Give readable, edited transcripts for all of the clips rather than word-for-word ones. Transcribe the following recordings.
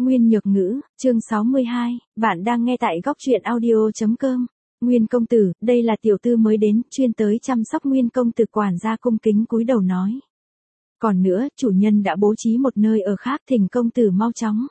Nguyên Nhược Ngữ, chương 62, bạn đang nghe tại góc truyện audio.com. Nguyên công tử, đây là tiểu tư mới đến, chuyên tới chăm sóc Nguyên công tử. Quản gia cung kính cúi đầu nói. Còn nữa, chủ nhân đã bố trí một nơi ở khác, thỉnh công tử mau chóng.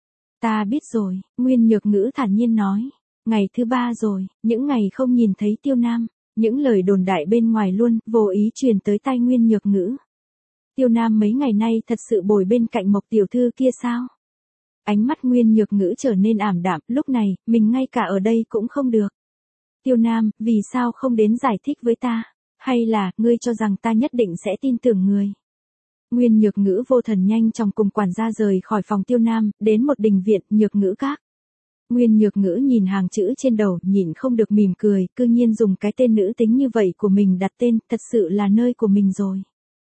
Ta biết rồi, Nguyên Nhược Ngữ thản nhiên nói. Ngày thứ 3 rồi, những ngày không nhìn thấy Tiêu Nam, những lời đồn đại bên ngoài luôn, vô ý truyền tới tai Nguyên Nhược Ngữ. Tiêu Nam mấy ngày nay thật sự bồi bên cạnh Mộc tiểu thư kia sao? Ánh mắt Nguyên Nhược Ngữ trở nên ảm đạm, lúc này, mình ngay cả ở đây cũng không được. Tiêu Nam, vì sao không đến giải thích với ta? Hay là, ngươi cho rằng ta nhất định sẽ tin tưởng người? Nguyên Nhược Ngữ vô thần nhanh chóng cùng quản gia rời khỏi phòng Tiêu Nam, đến một đình viện, Nhược Ngữ các. Nguyên Nhược Ngữ nhìn hàng chữ trên đầu, nhịn không được mỉm cười, cư nhiên dùng cái tên nữ tính như vậy của mình đặt tên, thật sự là nơi của mình rồi.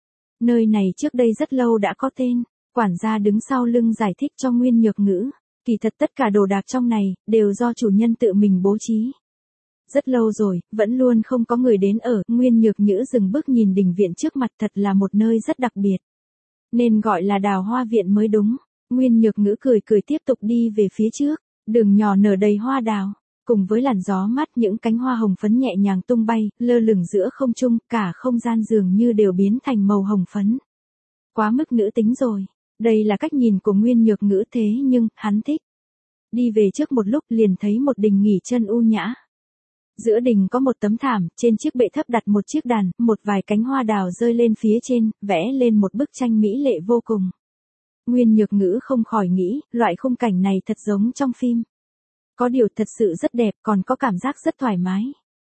Nơi này trước đây rất lâu đã có tên. Quản gia đứng sau lưng giải thích cho Nguyên Nhược Ngữ. Kỳ thật tất cả đồ đạc trong này, đều do chủ nhân tự mình bố trí. Rất lâu rồi, vẫn luôn không có người đến ở. Nguyên Nhược Ngữ dừng bước nhìn đình viện trước mặt, thật là một nơi rất đặc biệt. Nên gọi là Đào Hoa Viện mới đúng. Nguyên Nhược Ngữ cười cười tiếp tục đi về phía trước. Đường nhỏ nở đầy hoa đào. Cùng với làn gió mát, những cánh hoa hồng phấn nhẹ nhàng tung bay, lơ lửng giữa không trung, cả không gian dường như đều biến thành màu hồng phấn. Quá mức nữ tính rồi. Đây là cách nhìn của Nguyên Nhược Ngữ, thế nhưng, hắn thích. Đi về trước một lúc liền thấy một đình nghỉ chân u nhã. Giữa đình có một tấm thảm, trên chiếc bệ thấp đặt một chiếc đàn, một vài cánh hoa đào rơi lên phía trên, vẽ lên một bức tranh mỹ lệ vô cùng. Nguyên Nhược Ngữ không khỏi nghĩ, loại khung cảnh này thật giống trong phim. Có điều thật sự rất đẹp, còn có cảm giác rất thoải mái.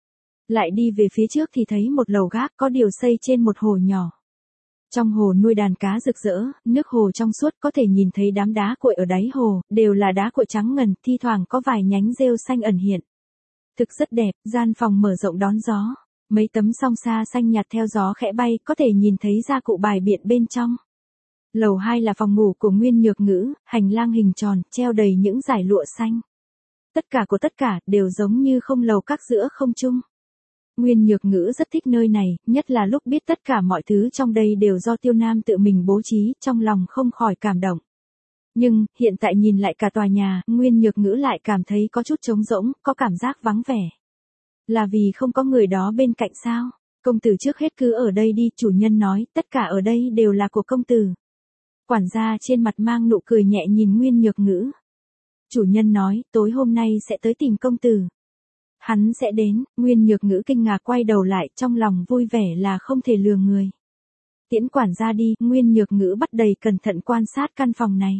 Lại đi về phía trước thì thấy một lầu gác có điều xây trên một hồ nhỏ. Trong hồ nuôi đàn cá rực rỡ, nước hồ trong suốt, có thể nhìn thấy đám đá cuội ở đáy hồ, đều là đá cuội trắng ngần, thi thoảng có vài nhánh rêu xanh ẩn hiện. Thực rất đẹp, gian phòng mở rộng đón gió. Mấy tấm song sa xanh nhạt theo gió khẽ bay, có thể nhìn thấy gia cụ bài biện bên trong. Lầu 2 là phòng ngủ của Nguyên Nhược Ngữ, hành lang hình tròn, treo đầy những dải lụa xanh. Tất cả, đều giống như không lầu các giữa không trung. Nguyên Nhược Ngữ rất thích nơi này, nhất là lúc biết tất cả mọi thứ trong đây đều do Tiêu Nam tự mình bố trí, trong lòng không khỏi cảm động. Nhưng, hiện tại nhìn lại cả tòa nhà, Nguyên Nhược Ngữ lại cảm thấy có chút trống rỗng, có cảm giác vắng vẻ. Là vì không có người đó bên cạnh sao? Công tử trước hết cứ ở đây đi, chủ nhân nói, tất cả ở đây đều là của công tử. Quản gia trên mặt mang nụ cười nhẹ nhìn Nguyên Nhược Ngữ. Chủ nhân nói, tối hôm nay sẽ tới tìm công tử. Hắn sẽ đến. Nguyên Nhược Ngữ kinh ngạc quay đầu lại, trong lòng vui vẻ là không thể lừa người. Tiễn quản gia đi, Nguyên Nhược Ngữ bắt đầy cẩn thận quan sát căn phòng này.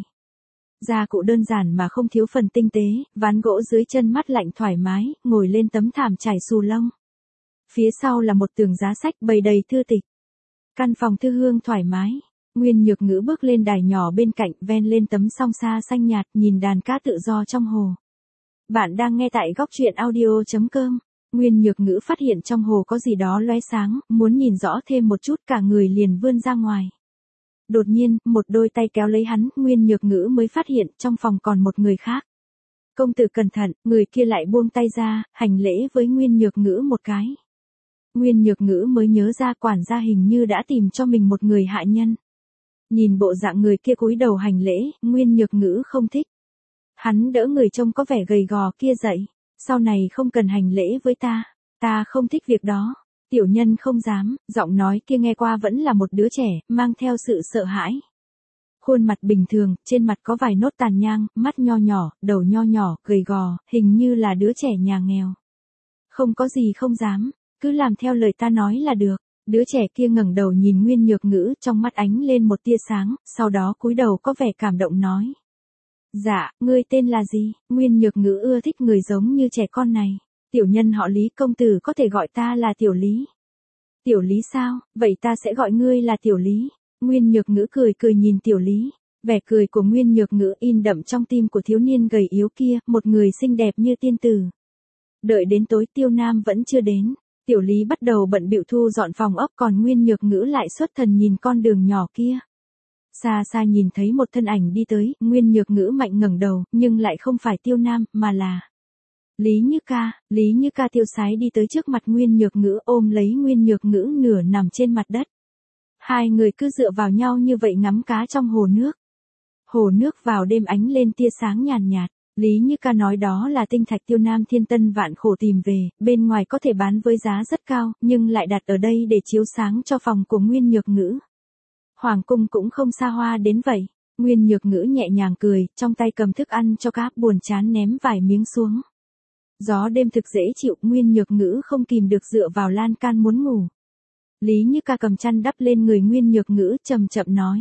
Gia cụ đơn giản mà không thiếu phần tinh tế, ván gỗ dưới chân mát lạnh thoải mái, ngồi lên tấm thảm trải xù lông. Phía sau là một tường giá sách bày đầy thư tịch. Căn phòng thư hương thoải mái. Nguyên Nhược Ngữ bước lên đài nhỏ bên cạnh, ven lên tấm song sa xanh nhạt, nhìn đàn cá tự do trong hồ. Bạn đang nghe tại góc truyện audio.com. Nguyên Nhược Ngữ phát hiện trong hồ có gì đó lóe sáng, muốn nhìn rõ thêm một chút, cả người liền vươn ra ngoài. Đột nhiên, một đôi tay kéo lấy hắn, Nguyên Nhược Ngữ mới phát hiện trong phòng còn một người khác. Công tử cẩn thận, người kia lại buông tay ra, hành lễ với Nguyên Nhược Ngữ một cái. Nguyên Nhược Ngữ mới nhớ ra quản gia hình như đã tìm cho mình một người hạ nhân. Nhìn bộ dạng người kia cúi đầu hành lễ, Nguyên Nhược Ngữ không thích. Hắn đỡ người trông có vẻ gầy gò kia dậy. Sau này không cần hành lễ với ta. Ta không thích việc đó. Tiểu nhân không dám. Giọng nói kia nghe qua vẫn là một đứa trẻ, mang theo sự sợ hãi. Khuôn mặt bình thường, trên mặt có vài nốt tàn nhang, mắt nho nhỏ, đầu nho nhỏ, gầy gò, hình như là đứa trẻ nhà nghèo. Không có gì không dám. Cứ làm theo lời ta nói là được. Đứa trẻ kia ngẩng đầu nhìn Nguyên Nhược Ngữ, trong mắt ánh lên một tia sáng, sau đó cúi đầu có vẻ cảm động nói. Dạ, ngươi tên là gì? Nguyên Nhược Ngữ ưa thích người giống như trẻ con này. Tiểu nhân họ Lý, công tử có thể gọi ta là Tiểu Lý. Tiểu Lý sao? Vậy ta sẽ gọi ngươi là Tiểu Lý. Nguyên Nhược Ngữ cười cười nhìn Tiểu Lý. Vẻ cười của Nguyên Nhược Ngữ in đậm trong tim của thiếu niên gầy yếu kia, một người xinh đẹp như tiên tử. Đợi đến tối Tiêu Nam vẫn chưa đến. Tiểu Lý bắt đầu bận bịu thu dọn phòng ốc, còn Nguyên Nhược Ngữ lại xuất thần nhìn con đường nhỏ kia. Xa xa nhìn thấy một thân ảnh đi tới, Nguyên Nhược Ngữ mạnh ngẩng đầu, nhưng lại không phải Tiêu Nam, mà là Lý Như Ca. Lý Như Ca tiêu sái đi tới trước mặt Nguyên Nhược Ngữ, ôm lấy Nguyên Nhược Ngữ nửa nằm trên mặt đất. Hai người cứ dựa vào nhau như vậy ngắm cá trong hồ nước. Hồ nước vào đêm ánh lên tia sáng nhàn nhạt. Lý Như Ca nói đó là tinh thạch Tiêu Nam Thiên Tân vạn khổ tìm về, bên ngoài có thể bán với giá rất cao, nhưng lại đặt ở đây để chiếu sáng cho phòng của Nguyên Nhược Ngữ. Hoàng cung cũng không xa hoa đến vậy. Nguyên Nhược Ngữ nhẹ nhàng cười, trong tay cầm thức ăn cho cá, buồn chán ném vài miếng xuống. Gió đêm thực dễ chịu, Nguyên Nhược Ngữ không kìm được dựa vào lan can muốn ngủ. Lý Như Ca cầm chăn đắp lên người Nguyên Nhược Ngữ, chậm chậm nói.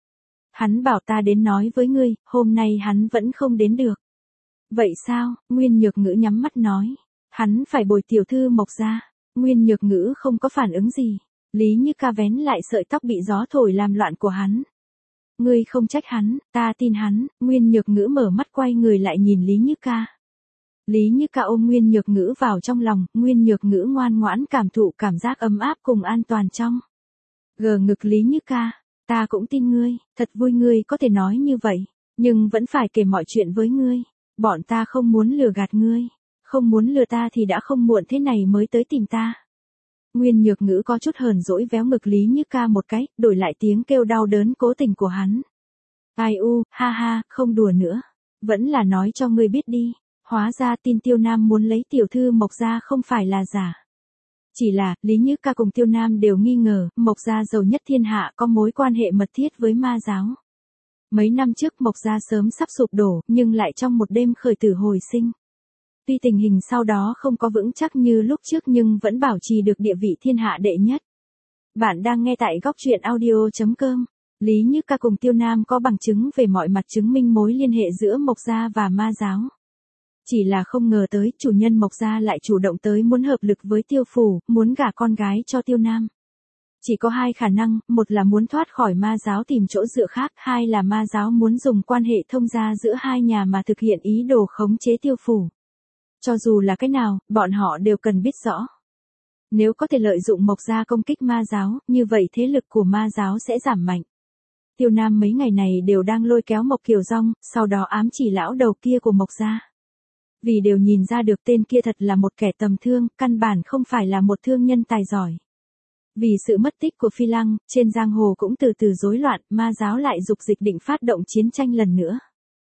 Hắn bảo ta đến nói với ngươi, hôm nay hắn vẫn không đến được. Vậy sao? Nguyên Nhược Ngữ nhắm mắt nói. Hắn phải bồi tiểu thư Mộc ra. Nguyên Nhược Ngữ không có phản ứng gì. Lý Như Ca vén lại sợi tóc bị gió thổi làm loạn của hắn. Ngươi không trách hắn, ta tin hắn. Nguyên Nhược Ngữ mở mắt quay người lại nhìn Lý Như Ca. Lý Như Ca ôm Nguyên Nhược Ngữ vào trong lòng, Nguyên Nhược Ngữ ngoan ngoãn cảm thụ cảm giác ấm áp cùng an toàn trong. Gờ ngực Lý Như Ca, ta cũng tin ngươi, thật vui ngươi có thể nói như vậy, nhưng vẫn phải kể mọi chuyện với ngươi. Bọn ta không muốn lừa gạt ngươi, không muốn lừa ta thì đã không muộn thế này mới tới tìm ta. Nguyên Nhược Ngữ có chút hờn dỗi véo ngực Lý Như Ca một cái, đổi lại tiếng kêu đau đớn cố tình của hắn. Ai u, ha ha, không đùa nữa. Vẫn là nói cho ngươi biết đi. Hóa ra tin Tiêu Nam muốn lấy tiểu thư Mộc gia không phải là giả. Chỉ là, Lý Như Ca cùng Tiêu Nam đều nghi ngờ, Mộc gia giàu nhất thiên hạ có mối quan hệ mật thiết với ma giáo. Mấy năm trước Mộc gia sớm sắp sụp đổ, nhưng lại trong một đêm khởi tử hồi sinh. Tuy tình hình sau đó không có vững chắc như lúc trước nhưng vẫn bảo trì được địa vị thiên hạ đệ nhất. Bạn đang nghe tại góc truyện audio.com. Lý Như Ca cùng Tiêu Nam có bằng chứng về mọi mặt chứng minh mối liên hệ giữa Mộc gia và ma giáo. Chỉ là không ngờ tới chủ nhân Mộc gia lại chủ động tới muốn hợp lực với Tiêu phủ, muốn gả con gái cho Tiêu Nam. Chỉ có hai khả năng, một là muốn thoát khỏi ma giáo tìm chỗ dựa khác, hai là ma giáo muốn dùng quan hệ thông gia giữa hai nhà mà thực hiện ý đồ khống chế Tiêu phủ. Cho dù là cái nào, bọn họ đều cần biết rõ. Nếu có thể lợi dụng Mộc gia công kích ma giáo, như vậy thế lực của ma giáo sẽ giảm mạnh. Tiêu Nam mấy ngày này đều đang lôi kéo Mộc Kiều Dong, sau đó ám chỉ lão đầu kia của Mộc gia. Vì đều nhìn ra được tên kia thật là một kẻ tầm thương, căn bản không phải là một thương nhân tài giỏi. Vì sự mất tích của Phi Lăng, trên giang hồ cũng từ từ rối loạn, ma giáo lại dục dịch định phát động chiến tranh lần nữa.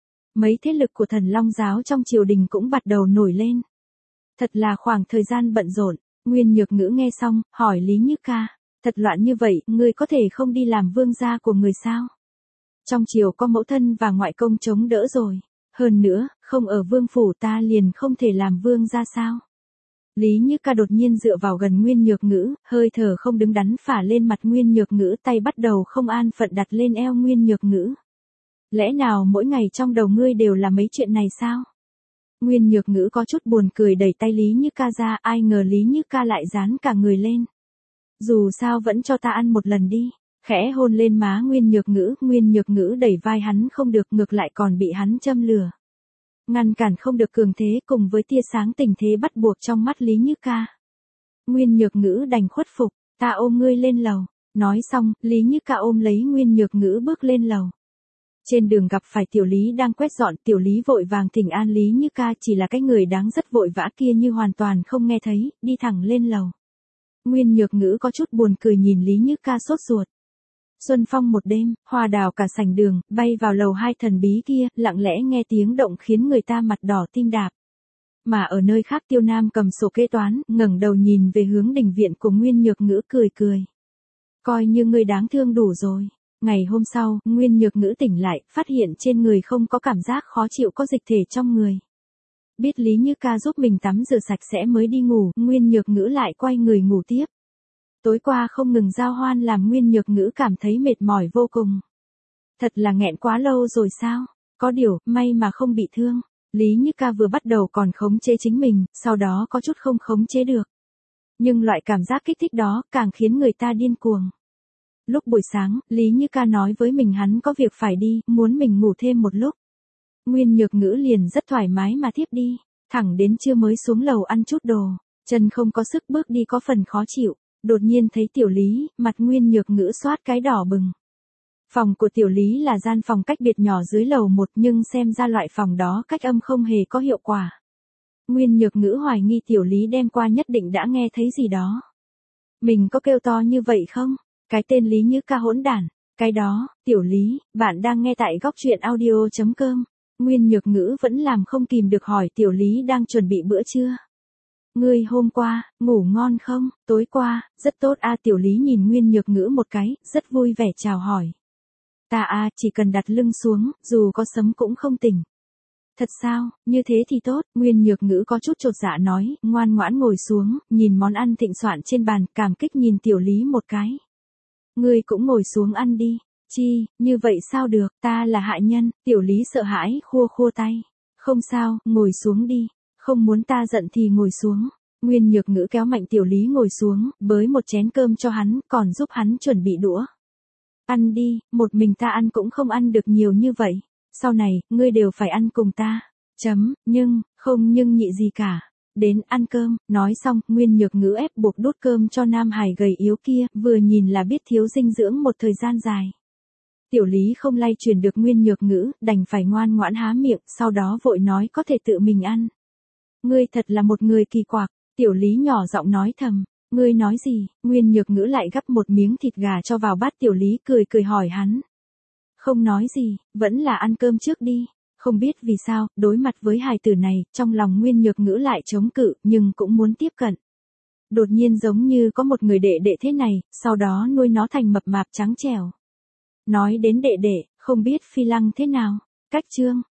Mấy thế lực của Thần Long giáo trong triều đình cũng bắt đầu nổi lên. Thật là khoảng thời gian bận rộn. Nguyên Nhược Ngữ nghe xong, hỏi Lý Như Ca, thật loạn như vậy, ngươi có thể không đi làm vương gia của người sao? Trong triều có mẫu thân và ngoại công chống đỡ rồi. Hơn nữa, không ở vương phủ ta liền không thể làm vương gia sao? Lý Như Ca đột nhiên dựa vào gần Nguyên Nhược Ngữ, hơi thở không đứng đắn phả lên mặt Nguyên Nhược Ngữ, tay bắt đầu không an phận đặt lên eo Nguyên Nhược Ngữ. Lẽ nào mỗi ngày trong đầu ngươi đều là mấy chuyện này sao? Nguyên Nhược Ngữ có chút buồn cười đẩy tay Lý Như Ca ra, ai ngờ Lý Như Ca lại dán cả người lên. Dù sao vẫn cho ta ăn một lần đi. Khẽ hôn lên má Nguyên Nhược Ngữ đẩy vai hắn không được, ngược lại còn bị hắn châm lửa. Ngăn cản không được cường thế cùng với tia sáng tình thế bắt buộc trong mắt Lý Như Ca. Nguyên Nhược Ngữ đành khuất phục, ta ôm ngươi lên lầu. Nói xong, Lý Như Ca ôm lấy Nguyên Nhược Ngữ bước lên lầu. Trên đường gặp phải Tiểu Lý đang quét dọn, Tiểu Lý vội vàng thỉnh an Lý Như Ca, chỉ là cái người đáng rất vội vã kia như hoàn toàn không nghe thấy, đi thẳng lên lầu. Nguyên Nhược Ngữ có chút buồn cười nhìn Lý Như Ca sốt ruột. Xuân phong một đêm, hoa đào cả sảnh đường, bay vào lầu hai thần bí kia, lặng lẽ nghe tiếng động khiến người ta mặt đỏ tim đạp. Mà ở nơi khác Tiêu Nam cầm sổ kế toán, ngẩng đầu nhìn về hướng đình viện của Nguyên Nhược Ngữ cười cười. Coi như ngươi đáng thương đủ rồi. Ngày hôm sau, Nguyên Nhược Ngữ tỉnh lại, phát hiện trên người không có cảm giác khó chịu, có dịch thể trong người. Biết Lý Như Ca giúp mình tắm rửa sạch sẽ mới đi ngủ, Nguyên Nhược Ngữ lại quay người ngủ tiếp. Tối qua không ngừng giao hoan làm Nguyên Nhược Ngữ cảm thấy mệt mỏi vô cùng. Thật là nghẹn quá lâu rồi sao? Có điều, may mà không bị thương. Lý Như Ca vừa bắt đầu còn khống chế chính mình, sau đó có chút không khống chế được. Nhưng loại cảm giác kích thích đó càng khiến người ta điên cuồng. Lúc buổi sáng, Lý Như Ca nói với mình hắn có việc phải đi, muốn mình ngủ thêm một lúc. Nguyên Nhược Ngữ liền rất thoải mái mà tiếp đi, thẳng đến trưa mới xuống lầu ăn chút đồ, chân không có sức bước đi có phần khó chịu. Đột nhiên thấy Tiểu Lý, mặt Nguyên Nhược Ngữ xoát cái đỏ bừng. Phòng của Tiểu Lý là gian phòng cách biệt nhỏ dưới lầu 1 nhưng xem ra loại phòng đó cách âm không hề có hiệu quả. Nguyên Nhược Ngữ hoài nghi Tiểu Lý đêm qua nhất định đã nghe thấy gì đó. Mình có kêu to như vậy không? Cái tên Lý Như Ca hỗn đản. Cái đó, tiểu lý, bạn đang nghe tại góc truyện audio.com. Nguyên Nhược Ngữ vẫn làm không kìm được hỏi tiểu lý đang chuẩn bị bữa trưa. Ngươi hôm qua, ngủ ngon không? Tối qua, rất tốt tiểu lý nhìn Nguyên Nhược Ngữ một cái, rất vui vẻ chào hỏi. Ta chỉ cần đặt lưng xuống, dù có sấm cũng không tỉnh. Thật sao, như thế thì tốt, Nguyên Nhược Ngữ có chút chột dạ nói, ngoan ngoãn ngồi xuống, nhìn món ăn thịnh soạn trên bàn, cảm kích nhìn tiểu lý một cái. Ngươi cũng ngồi xuống ăn đi. Chi, như vậy sao được, ta là hạ nhân, tiểu lý sợ hãi, khua khua tay. Không sao, ngồi xuống đi, không muốn ta giận thì ngồi xuống. Nguyên Nhược Ngữ kéo mạnh tiểu lý ngồi xuống, bới một chén cơm cho hắn, còn giúp hắn chuẩn bị đũa. Ăn đi, một mình ta ăn cũng không ăn được nhiều như vậy. Sau này, ngươi đều phải ăn cùng ta. Không nhưng nhị gì cả. Đến ăn cơm, nói xong, Nguyên Nhược Ngữ ép buộc đút cơm cho nam hài gầy yếu kia, vừa nhìn là biết thiếu dinh dưỡng một thời gian dài. Tiểu lý không lay truyền được Nguyên Nhược Ngữ, đành phải ngoan ngoãn há miệng, sau đó vội nói có thể tự mình ăn. Ngươi thật là một người kỳ quặc, tiểu lý nhỏ giọng nói thầm. Ngươi nói gì? Nguyên Nhược Ngữ lại gắp một miếng thịt gà cho vào bát tiểu lý, cười hỏi hắn. Không nói gì, vẫn là ăn cơm trước đi. Không biết vì sao, đối mặt với hài tử này, trong lòng Nguyên Nhược Ngữ lại chống cự, nhưng cũng muốn tiếp cận. Đột nhiên giống như có một người đệ đệ thế này, sau đó nuôi nó thành mập mạp trắng trẻo. Nói đến đệ đệ, không biết Phi Lăng thế nào? Cách chương,